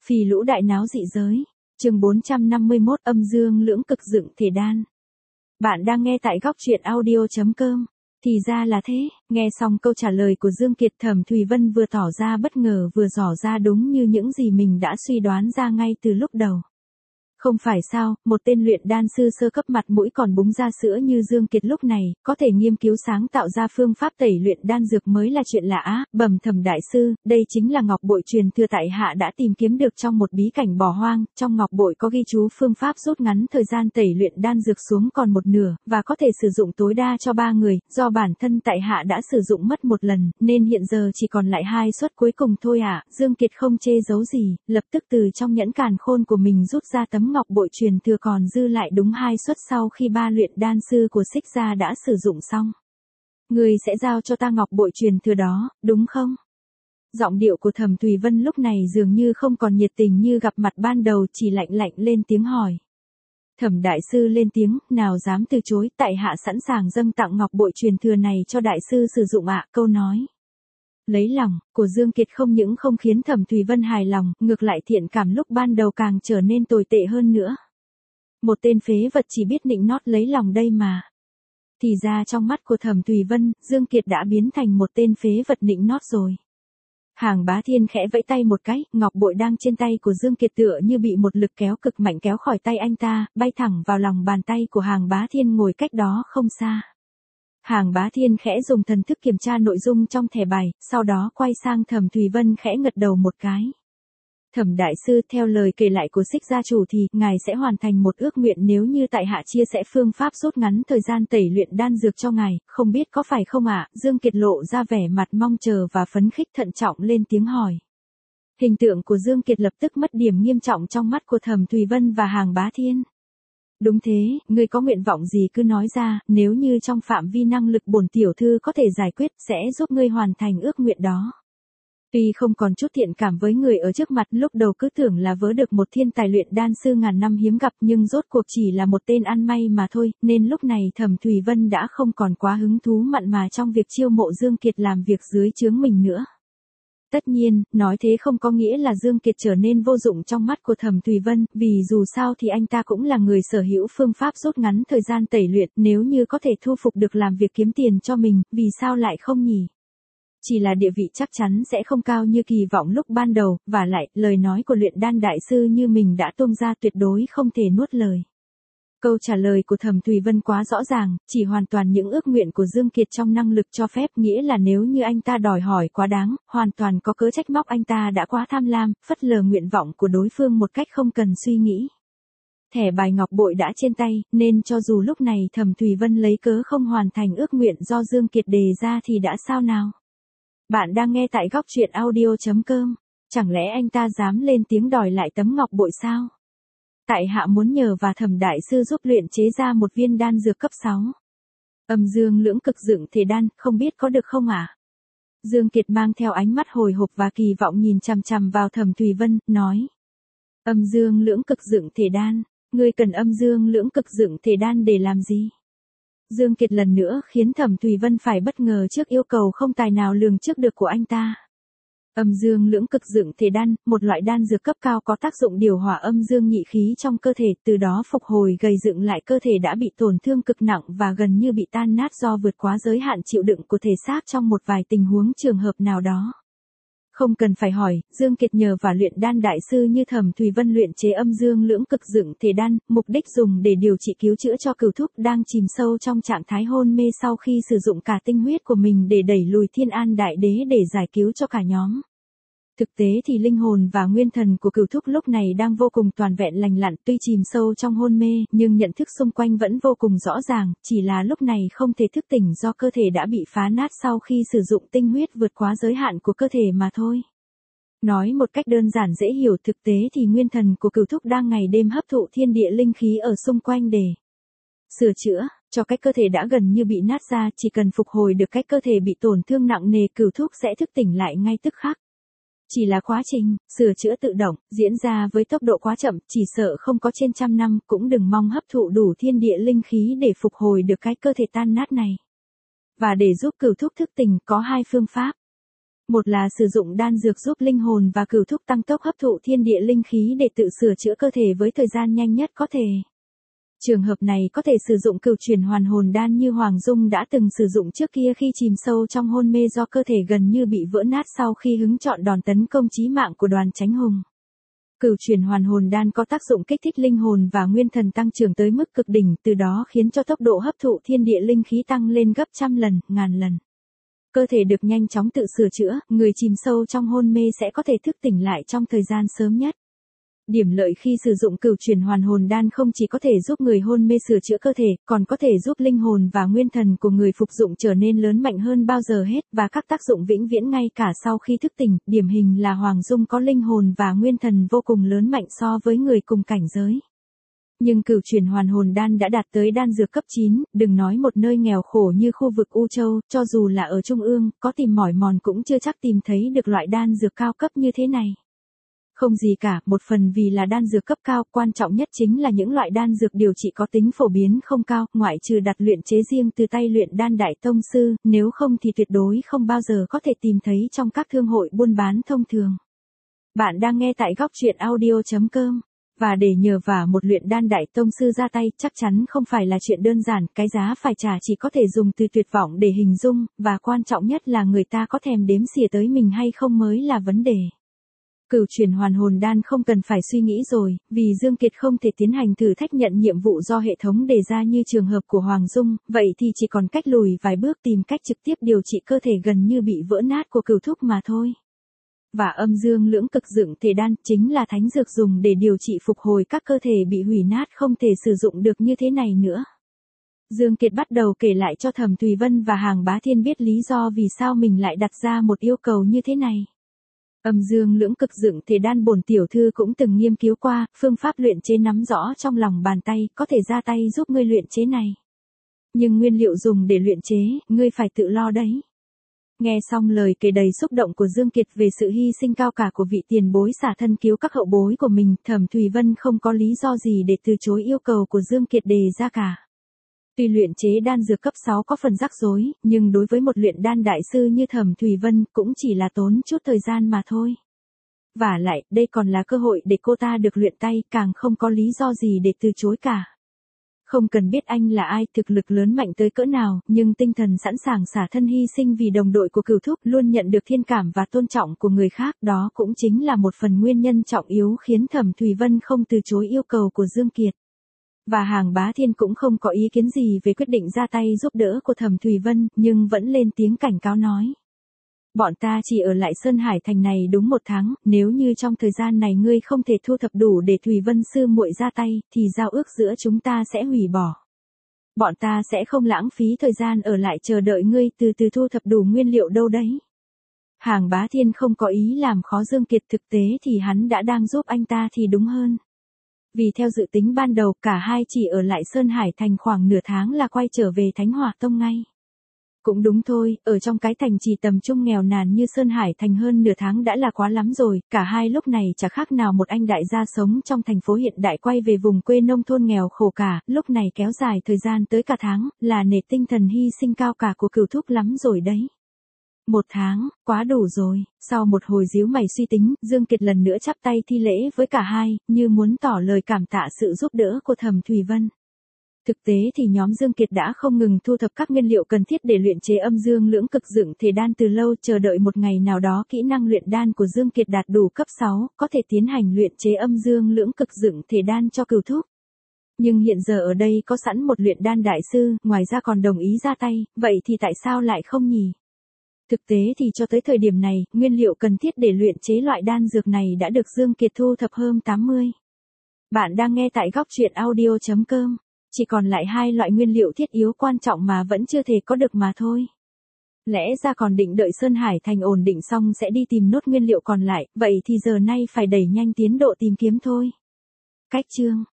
Phì lũ đại náo dị giới. Chương 451 âm dương lưỡng cực dựng thể đan. Bạn đang nghe tại góc truyện audio.com. Thì ra là thế, nghe xong câu trả lời của Dương Kiệt, Thẩm Thùy Vân vừa tỏ ra bất ngờ vừa tỏ ra đúng như những gì mình đã suy đoán ra ngay từ lúc đầu. Không phải sao, một tên luyện đan sư sơ cấp mặt mũi còn búng ra sữa như Dương Kiệt lúc này, có thể nghiên cứu sáng tạo ra phương pháp tẩy luyện đan dược mới là chuyện lạ. Bẩm Thẩm đại sư, đây chính là ngọc bội truyền thừa tại hạ đã tìm kiếm được trong một bí cảnh bỏ hoang, trong ngọc bội có ghi chú phương pháp rút ngắn thời gian tẩy luyện đan dược xuống còn một nửa, và có thể sử dụng tối đa cho 3 người, do bản thân tại hạ đã sử dụng mất một lần, nên hiện giờ chỉ còn lại 2 suất cuối cùng thôi ạ. Dương Kiệt không chê giấu gì, lập tức từ trong nhẫn càn khôn của mình rút ra tấm ngọc bội truyền thừa còn dư lại đúng 2 suất sau khi 3 luyện đan sư của Xích gia đã sử dụng xong. Người sẽ giao cho ta ngọc bội truyền thừa đó, đúng không? Giọng điệu của Thẩm Thùy Vân lúc này dường như không còn nhiệt tình như gặp mặt ban đầu, chỉ lạnh lạnh lên tiếng hỏi. Thẩm đại sư lên tiếng, nào dám từ chối, tại hạ sẵn sàng dâng tặng ngọc bội truyền thừa này cho đại sư sử dụng ạ. Câu nói lấy lòng của Dương Kiệt không những không khiến Thẩm Thùy Vân hài lòng, ngược lại thiện cảm lúc ban đầu càng trở nên tồi tệ hơn nữa. Một tên phế vật chỉ biết nịnh nót lấy lòng đây mà. Thì ra trong mắt của Thẩm Thùy Vân, Dương Kiệt đã biến thành một tên phế vật nịnh nót rồi. Hàng Bá Thiên khẽ vẫy tay một cái, ngọc bội đang trên tay của Dương Kiệt tựa như bị một lực kéo cực mạnh kéo khỏi tay anh ta, bay thẳng vào lòng bàn tay của Hàng Bá Thiên ngồi cách đó không xa. Hàng Bá Thiên khẽ dùng thần thức kiểm tra nội dung trong thẻ bài, sau đó quay sang Thẩm Thùy Vân khẽ gật đầu một cái. Thẩm đại sư, theo lời kể lại của Xích gia chủ thì, ngài sẽ hoàn thành một ước nguyện nếu như tại hạ chia sẻ phương pháp rút ngắn thời gian tẩy luyện đan dược cho ngài, không biết có phải không ạ? Dương Kiệt lộ ra vẻ mặt mong chờ và phấn khích, thận trọng lên tiếng hỏi. Hình tượng của Dương Kiệt lập tức mất điểm nghiêm trọng trong mắt của Thẩm Thùy Vân và Hàng Bá Thiên. Đúng thế, ngươi có nguyện vọng gì cứ nói ra, nếu như trong phạm vi năng lực bổn tiểu thư có thể giải quyết, sẽ giúp ngươi hoàn thành ước nguyện đó. Tuy không còn chút thiện cảm với người ở trước mặt, lúc đầu cứ tưởng là vớ được một thiên tài luyện đan sư ngàn năm hiếm gặp, nhưng rốt cuộc chỉ là một tên ăn may mà thôi, nên lúc này Thẩm Thùy Vân đã không còn quá hứng thú mặn mà trong việc chiêu mộ Dương Kiệt làm việc dưới trướng mình nữa. Tất nhiên, nói thế không có nghĩa là Dương Kiệt trở nên vô dụng trong mắt của Thẩm Thùy Vân, vì dù sao thì anh ta cũng là người sở hữu phương pháp rút ngắn thời gian tẩy luyện, nếu như có thể thu phục được làm việc kiếm tiền cho mình, vì sao lại không nhỉ? Chỉ là địa vị chắc chắn sẽ không cao như kỳ vọng lúc ban đầu, và lại, lời nói của luyện đan đại sư như mình đã tung ra tuyệt đối không thể nuốt lời. Câu trả lời của Thẩm Thùy Vân quá rõ ràng, chỉ hoàn toàn những ước nguyện của Dương Kiệt trong năng lực cho phép, nghĩa là nếu như anh ta đòi hỏi quá đáng, hoàn toàn có cớ trách móc anh ta đã quá tham lam, phớt lờ nguyện vọng của đối phương một cách không cần suy nghĩ. Thẻ bài ngọc bội đã trên tay, nên cho dù lúc này Thẩm Thùy Vân lấy cớ không hoàn thành ước nguyện do Dương Kiệt đề ra thì đã sao nào? Bạn đang nghe tại góc truyện audio.com. Chẳng lẽ anh ta dám lên tiếng đòi lại tấm ngọc bội sao? Tại hạ muốn nhờ và Thẩm đại sư giúp luyện chế ra một viên đan dược cấp 6. Âm dương lưỡng cực dựng thể đan, không biết có được không ạ? Dương Kiệt mang theo ánh mắt hồi hộp và kỳ vọng nhìn chằm chằm vào Thẩm Thùy Vân, nói. Âm dương lưỡng cực dựng thể đan, ngươi cần âm dương lưỡng cực dựng thể đan để làm gì? Dương Kiệt lần nữa khiến Thẩm Thùy Vân phải bất ngờ trước yêu cầu không tài nào lường trước được của anh ta. Âm dương lưỡng cực dựng thể đan, một loại đan dược cấp cao có tác dụng điều hòa âm dương nhị khí trong cơ thể, từ đó phục hồi gầy dựng lại cơ thể đã bị tổn thương cực nặng và gần như bị tan nát do vượt quá giới hạn chịu đựng của thể xác trong một vài tình huống trường hợp nào đó. Không cần phải hỏi, Dương Kiệt nhờ và luyện đan đại sư như Thẩm Thùy Vân luyện chế âm dương lưỡng cực dựng thể đan, mục đích dùng để điều trị cứu chữa cho cửu thúc đang chìm sâu trong trạng thái hôn mê sau khi sử dụng cả tinh huyết của mình để đẩy lùi Thiên An Đại Đế để giải cứu cho cả nhóm. Thực tế thì linh hồn và nguyên thần của cửu thúc lúc này đang vô cùng toàn vẹn lành lặn, tuy chìm sâu trong hôn mê, nhưng nhận thức xung quanh vẫn vô cùng rõ ràng, chỉ là lúc này không thể thức tỉnh do cơ thể đã bị phá nát sau khi sử dụng tinh huyết vượt quá giới hạn của cơ thể mà thôi. Nói một cách đơn giản dễ hiểu, thực tế thì nguyên thần của cửu thúc đang ngày đêm hấp thụ thiên địa linh khí ở xung quanh để sửa chữa cho cái cơ thể đã gần như bị nát ra, chỉ cần phục hồi được cái cơ thể bị tổn thương nặng nề, cửu thúc sẽ thức tỉnh lại ngay tức khắc. Chỉ là quá trình sửa chữa tự động diễn ra với tốc độ quá chậm, chỉ sợ không có trên 100 năm cũng đừng mong hấp thụ đủ thiên địa linh khí để phục hồi được cái cơ thể tan nát này. Và để giúp cửu thúc thức tỉnh có 2 phương pháp. Một là sử dụng đan dược giúp linh hồn và cửu thúc tăng tốc hấp thụ thiên địa linh khí để tự sửa chữa cơ thể với thời gian nhanh nhất có thể. Trường hợp này có thể sử dụng cửu chuyển hoàn hồn đan như Hoàng Dung đã từng sử dụng trước kia khi chìm sâu trong hôn mê do cơ thể gần như bị vỡ nát sau khi hứng chọn đòn tấn công chí mạng của Đoàn Chánh Hùng. Cửu chuyển hoàn hồn đan có tác dụng kích thích linh hồn và nguyên thần tăng trưởng tới mức cực đỉnh, từ đó khiến cho tốc độ hấp thụ thiên địa linh khí tăng lên gấp trăm lần, ngàn lần. Cơ thể được nhanh chóng tự sửa chữa, người chìm sâu trong hôn mê sẽ có thể thức tỉnh lại trong thời gian sớm nhất. Điểm lợi khi sử dụng cửu chuyển hoàn hồn đan không chỉ có thể giúp người hôn mê sửa chữa cơ thể, còn có thể giúp linh hồn và nguyên thần của người phục dụng trở nên lớn mạnh hơn bao giờ hết và các tác dụng vĩnh viễn ngay cả sau khi thức tỉnh. Điển hình là Hoàng Dung có linh hồn và nguyên thần vô cùng lớn mạnh so với người cùng cảnh giới. Nhưng cửu chuyển hoàn hồn đan đã đạt tới đan dược cấp 9, đừng nói một nơi nghèo khổ như khu vực U Châu, cho dù là ở Trung ương, có tìm mỏi mòn cũng chưa chắc tìm thấy được loại đan dược cao cấp như thế này. Không gì cả, một phần vì là đan dược cấp cao, quan trọng nhất chính là những loại đan dược điều trị có tính phổ biến không cao, ngoại trừ đặt luyện chế riêng từ tay luyện đan đại tông sư, nếu không thì tuyệt đối không bao giờ có thể tìm thấy trong các thương hội buôn bán thông thường. Bạn đang nghe tại góc truyện audio.com. Và để nhờ vả một luyện đan đại tông sư ra tay chắc chắn không phải là chuyện đơn giản, cái giá phải trả chỉ có thể dùng từ tuyệt vọng để hình dung, và quan trọng nhất là người ta có thèm đếm xỉa tới mình hay không mới là vấn đề. Cửu chuyển hoàn hồn đan không cần phải suy nghĩ rồi, vì Dương Kiệt không thể tiến hành thử thách nhận nhiệm vụ do hệ thống đề ra như trường hợp của Hoàng Dung, vậy thì chỉ còn cách lùi vài bước tìm cách trực tiếp điều trị cơ thể gần như bị vỡ nát của cửu thúc mà thôi. Và âm dương lưỡng cực dựng thể đan chính là thánh dược dùng để điều trị phục hồi các cơ thể bị hủy nát không thể sử dụng được như thế này nữa. Dương Kiệt bắt đầu kể lại cho Thẩm Thùy Vân và Hàng Bá Thiên biết lý do vì sao mình lại đặt ra một yêu cầu như thế này. Âm dương lưỡng cực dựng thể đan bổn tiểu thư cũng từng nghiên cứu qua, phương pháp luyện chế nắm rõ trong lòng bàn tay, có thể ra tay giúp ngươi luyện chế này. Nhưng nguyên liệu dùng để luyện chế, ngươi phải tự lo đấy. Nghe xong lời kể đầy xúc động của Dương Kiệt về sự hy sinh cao cả của vị tiền bối xả thân cứu các hậu bối của mình, Thẩm Thùy Vân không có lý do gì để từ chối yêu cầu của Dương Kiệt đề ra cả. Tuy luyện chế đan dược cấp 6 có phần rắc rối, nhưng đối với một luyện đan đại sư như Thẩm Thùy Vân cũng chỉ là tốn chút thời gian mà thôi. Vả lại, đây còn là cơ hội để cô ta được luyện tay, càng không có lý do gì để từ chối cả. Không cần biết anh là ai, thực lực lớn mạnh tới cỡ nào, nhưng tinh thần sẵn sàng xả thân hy sinh vì đồng đội của cửu thúc luôn nhận được thiên cảm và tôn trọng của người khác, đó cũng chính là một phần nguyên nhân trọng yếu khiến Thẩm Thùy Vân không từ chối yêu cầu của Dương Kiệt. Và Hàng Bá Thiên cũng không có ý kiến gì về quyết định ra tay giúp đỡ của Thẩm Thùy Vân, nhưng vẫn lên tiếng cảnh cáo nói. Bọn ta chỉ ở lại Sơn Hải Thành này đúng 1 tháng, nếu như trong thời gian này ngươi không thể thu thập đủ để Thùy Vân sư muội ra tay, thì giao ước giữa chúng ta sẽ hủy bỏ. Bọn ta sẽ không lãng phí thời gian ở lại chờ đợi ngươi từ từ thu thập đủ nguyên liệu đâu đấy. Hàng Bá Thiên không có ý làm khó Dương Kiệt, thực tế thì hắn đã đang giúp anh ta thì đúng hơn. Vì theo dự tính ban đầu cả hai chỉ ở lại Sơn Hải Thành khoảng nửa tháng là quay trở về Thánh Hỏa Tông ngay. Cũng đúng thôi, ở trong cái thành trì tầm trung nghèo nàn như Sơn Hải Thành hơn nửa tháng đã là quá lắm rồi, cả hai lúc này chả khác nào một anh đại gia sống trong thành phố hiện đại quay về vùng quê nông thôn nghèo khổ cả, lúc này kéo dài thời gian tới cả tháng, là nể tinh thần hy sinh cao cả của cửu thúc lắm rồi đấy. 1 tháng, quá đủ rồi. Sau một hồi díu mày suy tính, Dương Kiệt lần nữa chắp tay thi lễ với cả hai, như muốn tỏ lời cảm tạ sự giúp đỡ của Thẩm Thùy Vân. Thực tế thì nhóm Dương Kiệt đã không ngừng thu thập các nguyên liệu cần thiết để luyện chế âm dương lưỡng cực dựng thể đan từ lâu, chờ đợi một ngày nào đó kỹ năng luyện đan của Dương Kiệt đạt đủ cấp 6, có thể tiến hành luyện chế âm dương lưỡng cực dựng thể đan cho cửu thúc. Nhưng hiện giờ ở đây có sẵn một luyện đan đại sư, ngoài ra còn đồng ý ra tay, vậy thì tại sao lại không nhỉ? Thực tế thì cho tới thời điểm này, nguyên liệu cần thiết để luyện chế loại đan dược này đã được Dương Kiệt thu thập hơn 80. Bạn đang nghe tại góc truyện audio.com. Chỉ còn lại 2 loại nguyên liệu thiết yếu quan trọng mà vẫn chưa thể có được mà thôi. Lẽ ra còn định đợi Sơn Hải Thành ổn định xong sẽ đi tìm nốt nguyên liệu còn lại, vậy thì giờ nay phải đẩy nhanh tiến độ tìm kiếm thôi. Cách chương